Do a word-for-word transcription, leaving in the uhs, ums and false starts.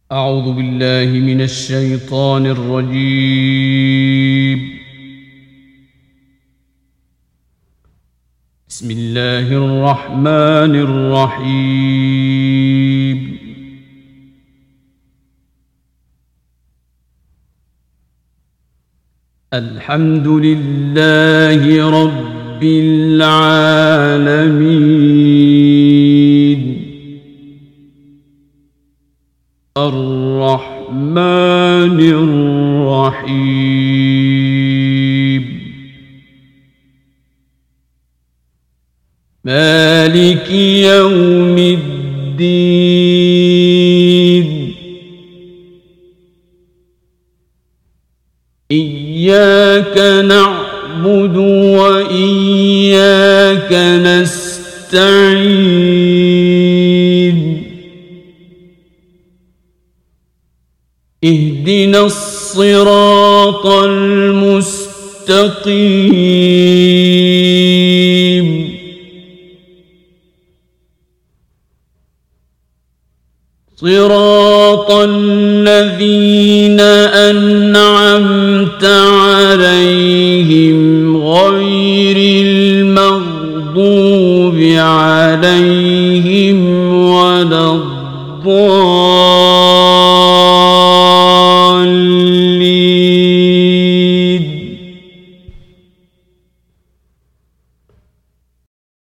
أعوذ بالله من الشيطان الرجيم. بسم الله الرحمن الرحيم. الحمد لله رب العالمين الرحمن الرحيم مالك يوم الدين إياك نعبد وإياك نستعين اهدنا الصراط المستقيم صراط الذين أنعمت عليهم غير المغضوب عليهم ولا الضالين